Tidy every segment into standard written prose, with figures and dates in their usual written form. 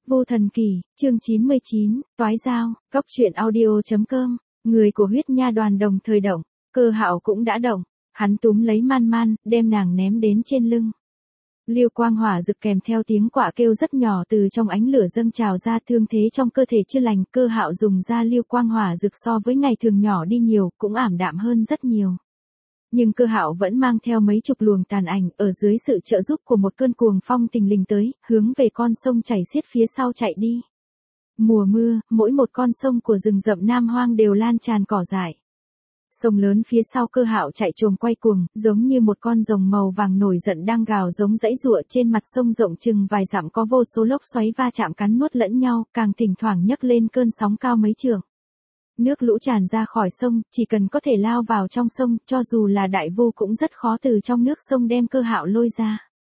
Vô Thần Kỳ, chương 99, Toái Dao, Cóc truyện audio.com, người của huyết nha đoàn đồng thời động, Cơ Hạo cũng đã động, hắn túm lấy Man Man, đem nàng ném đến trên lưng. Liêu quang hỏa rực kèm theo tiếng quạ kêu rất nhỏ từ trong ánh lửa dâng trào ra, thương thế trong cơ thể chưa lành, Cơ Hạo dùng ra liêu quang hỏa rực so với ngày thường nhỏ đi nhiều, cũng ảm đạm hơn rất nhiều. Nhưng Cơ Hạo vẫn mang theo mấy chục luồng tàn ảnh, ở dưới sự trợ giúp của một cơn cuồng phong tình lình tới, hướng về con sông chảy xiết phía sau chạy đi. Mùa mưa, mỗi một con sông của rừng rậm Nam Hoang đều lan tràn cỏ dại. Sông lớn phía sau Cơ Hạo chạy trồm quay cuồng, giống như một con rồng màu vàng nổi giận đang gào giống dãy giụa. Trên mặt sông rộng chừng vài dặm có vô số lốc xoáy va chạm cắn nuốt lẫn nhau, càng thỉnh thoảng nhấc lên cơn sóng cao mấy trượng. Nước lũ tràn ra khỏi sông, chỉ cần có thể lao vào trong sông, cho dù là đại vu cũng rất khó từ trong nước sông đem Cơ Hạo lôi ra.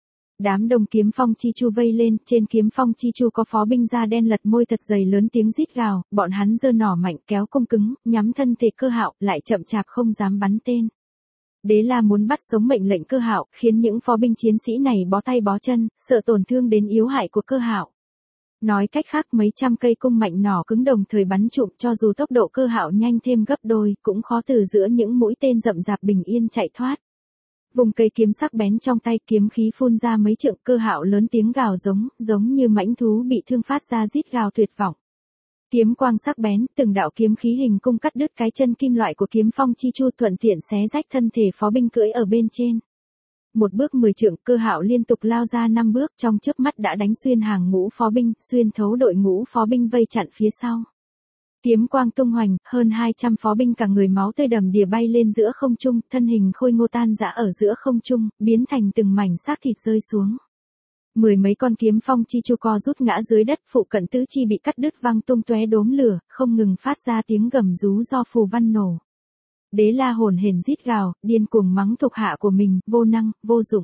Đám đông kiếm phong chi chu vây lên, trên kiếm phong chi chu có phó binh da đen lật môi thật dày lớn tiếng rít gào, bọn hắn giơ nỏ mạnh kéo cung cứng, nhắm thân thể Cơ Hạo, lại chậm chạp không dám bắn tên. Đế La muốn bắt sống mệnh lệnh Cơ Hạo, khiến những phó binh chiến sĩ này bó tay bó chân, sợ tổn thương đến yếu hại của Cơ Hạo. Nói cách khác, mấy trăm cây cung mạnh nỏ cứng đồng thời bắn trụm, cho dù tốc độ Cơ Hạo nhanh thêm gấp đôi, cũng khó từ giữa những mũi tên rậm rạp bình yên chạy thoát. Vùng cây kiếm sắc bén trong tay, kiếm khí phun ra mấy trượng, Cơ Hạo lớn tiếng gào giống như mãnh thú bị thương phát ra rít gào tuyệt vọng. Kiếm quang sắc bén, từng đạo kiếm khí hình cung cắt đứt cái chân kim loại của kiếm phong chi chu, thuận tiện xé rách thân thể phó binh cưỡi ở bên trên. Một bước 10 trượng, Cơ Hạo liên tục lao ra 5 bước, trong chớp mắt đã đánh xuyên hàng ngũ phó binh, xuyên thấu đội ngũ phó binh vây chặn phía sau. Kiếm quang tung hoành, hơn 200 phó binh cả người máu tươi đầm đìa bay lên giữa không trung, thân hình khôi ngô tan rã ở giữa không trung, biến thành từng mảnh xác thịt rơi xuống. Mười mấy con kiếm phong chi chu co rút ngã dưới đất, phụ cận tứ chi bị cắt đứt văng tung tóe đốm lửa, không ngừng phát ra tiếng gầm rú do phù văn nổ. Đế La hồn hển rít gào, điên cuồng mắng thuộc hạ của mình, vô năng, vô dụng.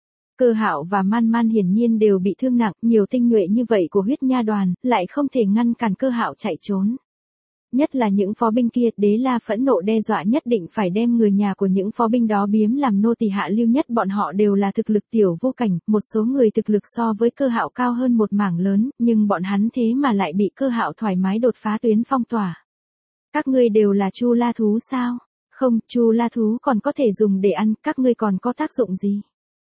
Cơ Hạo và Man Man hiển nhiên đều bị thương nặng, nhiều tinh nhuệ như vậy của huyết nha đoàn, lại không thể ngăn cản Cơ Hạo chạy trốn. Nhất là những phó binh kia, Đế La phẫn nộ đe dọa nhất định phải đem người nhà của những phó binh đó biếm làm nô tỳ hạ lưu nhất, bọn họ đều là thực lực tiểu vô cảnh, một số người thực lực so với Cơ Hạo cao hơn một mảng lớn, nhưng bọn hắn thế mà lại bị Cơ Hạo thoải mái đột phá tuyến phong tỏa. Các ngươi đều là Chu La thú sao? Không, Chu La thú còn có thể dùng để ăn, các ngươi còn có tác dụng gì?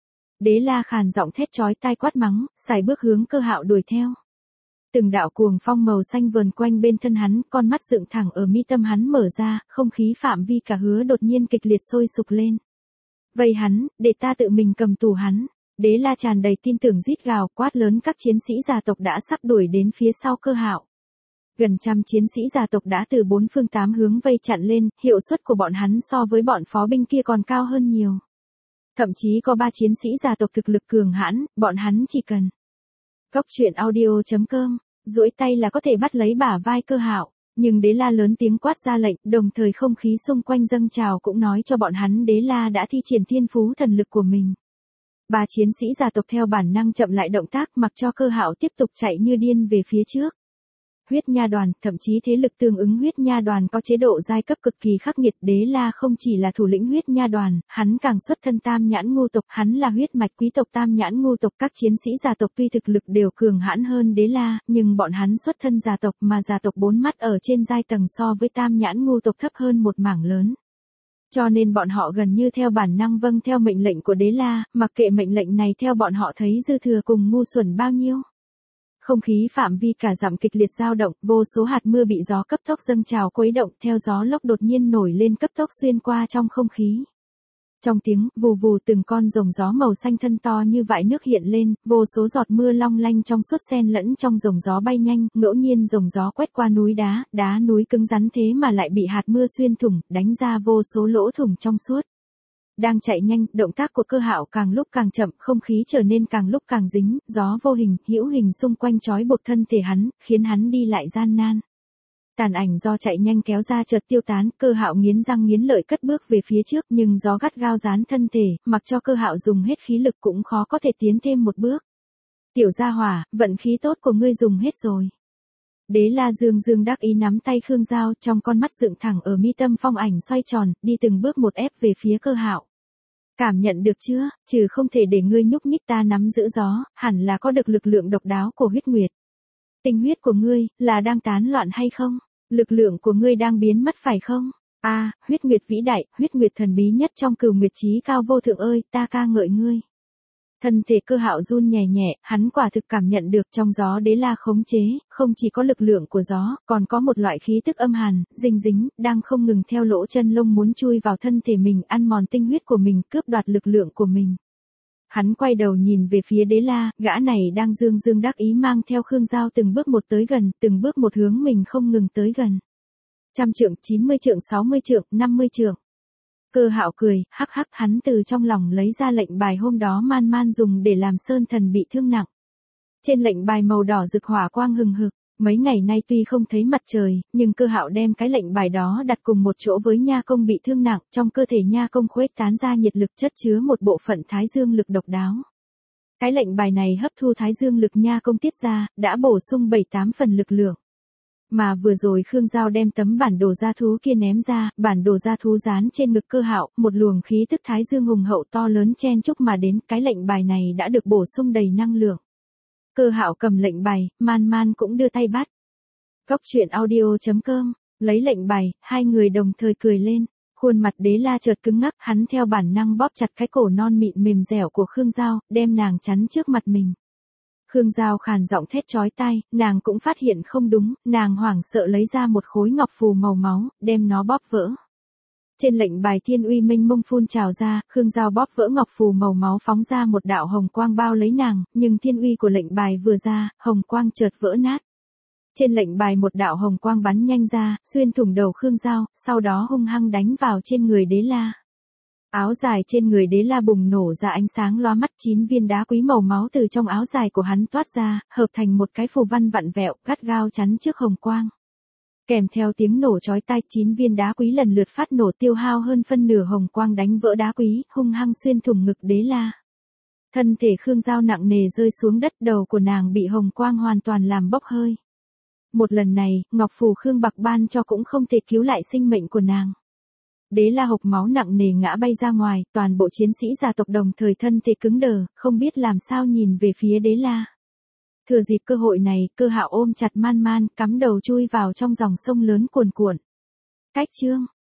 Đế La khàn giọng thét chói tai quát mắng, sải bước hướng Cơ Hạo đuổi theo. Từng đạo cuồng phong màu xanh vờn quanh bên thân hắn, con mắt dựng thẳng ở mi tâm hắn mở ra, không khí phạm vi cả hứa đột nhiên kịch liệt sôi sục lên. Vây hắn, để ta tự mình cầm tù hắn. Đế La tràn đầy tin tưởng rít gào, quát lớn, các chiến sĩ gia tộc đã sắp đuổi đến phía sau Cơ Hạo. Gần trăm chiến sĩ gia tộc đã từ bốn phương tám hướng vây chặn lên, hiệu suất của bọn hắn so với bọn phó binh kia còn cao hơn nhiều. Thậm chí có 3 chiến sĩ gia tộc thực lực cường hãn, bọn hắn chỉ cần Cóc truyện audio.com, duỗi tay là có thể bắt lấy bả vai Cơ Hạo, nhưng Đế La lớn tiếng quát ra lệnh, đồng thời không khí xung quanh dâng trào cũng nói cho bọn hắn Đế La đã thi triển thiên phú thần lực của mình. 3 chiến sĩ gia tộc theo bản năng chậm lại động tác, mặc cho Cơ Hạo tiếp tục chạy như điên về phía trước. Huyết nha đoàn, thậm chí thế lực tương ứng huyết nha đoàn có chế độ giai cấp cực kỳ khắc nghiệt. Đế La không chỉ là thủ lĩnh huyết nha đoàn, hắn càng xuất thân Tam Nhãn Ngưu tộc, hắn là huyết mạch quý tộc Tam Nhãn Ngưu tộc. Các chiến sĩ gia tộc tuy thực lực đều cường hãn hơn Đế La, nhưng bọn hắn xuất thân gia tộc, mà gia tộc 4 mắt ở trên giai tầng so với Tam Nhãn Ngưu tộc thấp hơn một mảng lớn. Cho nên bọn họ gần như theo bản năng vâng theo mệnh lệnh của Đế La, mặc kệ mệnh lệnh này theo bọn họ thấy dư thừa cùng ngu xuẩn bao nhiêu. Không khí phạm vi cả dặm kịch liệt dao động, vô số hạt mưa bị gió cấp tốc dâng trào khuấy động, theo gió lốc đột nhiên nổi lên cấp tốc xuyên qua trong không khí. Trong tiếng vù vù, từng con rồng gió màu xanh thân to như vại nước hiện lên, vô số giọt mưa long lanh trong suốt xen lẫn trong rồng gió bay nhanh, ngẫu nhiên rồng gió quét qua núi đá núi cứng rắn thế mà lại bị hạt mưa xuyên thủng, đánh ra vô số lỗ thủng trong suốt. Đang chạy nhanh, động tác của Cơ Hạo càng lúc càng chậm, không khí trở nên càng lúc càng dính, gió vô hình, hữu hình xung quanh trói buộc thân thể hắn, khiến hắn đi lại gian nan. Tàn ảnh do chạy nhanh kéo ra chợt tiêu tán, Cơ Hạo nghiến răng nghiến lợi cất bước về phía trước, nhưng gió gắt gao dán thân thể, mặc cho Cơ Hạo dùng hết khí lực cũng khó có thể tiến thêm một bước. Tiểu gia hỏa, vận khí tốt của ngươi dùng hết rồi. Đế La dương đắc ý nắm tay Khương Giao, trong con mắt dựng thẳng ở mi tâm phong ảnh xoay tròn, đi từng bước một ép về phía Cơ Hạo. Cảm nhận được chưa, trừ không thể để ngươi nhúc nhích ta nắm giữ gió, hẳn là có được lực lượng độc đáo của huyết nguyệt. Tinh huyết của ngươi, là đang tán loạn hay không? Lực lượng của ngươi đang biến mất phải không? Huyết nguyệt vĩ đại, huyết nguyệt thần bí nhất trong cửu nguyệt chí cao vô thượng ơi, ta ca ngợi ngươi. Thân thể Cơ Hạo run nhẹ nhẹ, hắn quả thực cảm nhận được trong gió đế la khống chế, không chỉ có lực lượng của gió, còn có một loại khí tức âm hàn, dinh dính, đang không ngừng theo lỗ chân lông muốn chui vào thân thể mình, ăn mòn tinh huyết của mình, cướp đoạt lực lượng của mình. Hắn quay đầu nhìn về phía đế la, gã này đang dương dương đắc ý mang theo Khương Giao từng bước một tới gần, từng bước một hướng mình không ngừng tới gần. 100 trượng, 90 trượng, 60 trượng, 50 trượng. Cơ Hạo cười, hắc hắc, hắn từ trong lòng lấy ra lệnh bài hôm đó Man Man dùng để làm Sơn Thần bị thương nặng. Trên lệnh bài màu đỏ rực hỏa quang hừng hực, mấy ngày nay tuy không thấy mặt trời, nhưng Cơ Hạo đem cái lệnh bài đó đặt cùng một chỗ với Nha Công bị thương nặng, trong cơ thể Nha Công khuếch tán ra nhiệt lực chất chứa một bộ phận Thái Dương lực độc đáo. Cái lệnh bài này hấp thu Thái Dương lực Nha Công tiết ra, đã bổ sung 7-8 phần lực lượng. Mà vừa rồi Khương Giao đem tấm bản đồ gia thú kia ném ra, bản đồ gia thú dán trên ngực Cơ Hạo, một luồng khí tức Thái Dương hùng hậu to lớn chen chúc mà đến, cái lệnh bài này đã được bổ sung đầy năng lượng. Cơ Hạo cầm lệnh bài, Man Man cũng đưa tay bắt. Góc truyện audio.com, lấy lệnh bài, hai người đồng thời cười lên, khuôn mặt đế la chợt cứng ngắc, hắn theo bản năng bóp chặt cái cổ non mịn mềm dẻo của Khương Giao, đem nàng chắn trước mặt mình. Khương Giao khàn giọng thét chói tai, nàng cũng phát hiện không đúng, nàng hoảng sợ lấy ra một khối ngọc phù màu máu, đem nó bóp vỡ. Trên lệnh bài thiên uy mênh mông phun trào ra, Khương Giao bóp vỡ ngọc phù màu máu phóng ra một đạo hồng quang bao lấy nàng, nhưng thiên uy của lệnh bài vừa ra, hồng quang chợt vỡ nát. Trên lệnh bài một đạo hồng quang bắn nhanh ra, xuyên thủng đầu Khương Giao, sau đó hung hăng đánh vào trên người đế la. Áo dài trên người đế la bùng nổ ra ánh sáng loa mắt, 9 viên đá quý màu máu từ trong áo dài của hắn toát ra, hợp thành một cái phù văn vặn vẹo, gắt gao chắn trước hồng quang. Kèm theo tiếng nổ chói tai, 9 viên đá quý lần lượt phát nổ tiêu hao hơn phân nửa hồng quang đánh vỡ đá quý, hung hăng xuyên thủng ngực đế la. Thân thể Khương Giao nặng nề rơi xuống đất, đầu của nàng bị hồng quang hoàn toàn làm bốc hơi. Một lần này, ngọc phù Khương Bạc ban cho cũng không thể cứu lại sinh mệnh của nàng. Đế la hộc máu nặng nề ngã bay ra ngoài, toàn bộ chiến sĩ gia tộc đồng thời thân thể cứng đờ, không biết làm sao nhìn về phía đế la. Thừa dịp cơ hội này, Cơ Hạo ôm chặt Man Man, cắm đầu chui vào trong dòng sông lớn cuồn cuộn. Cách chương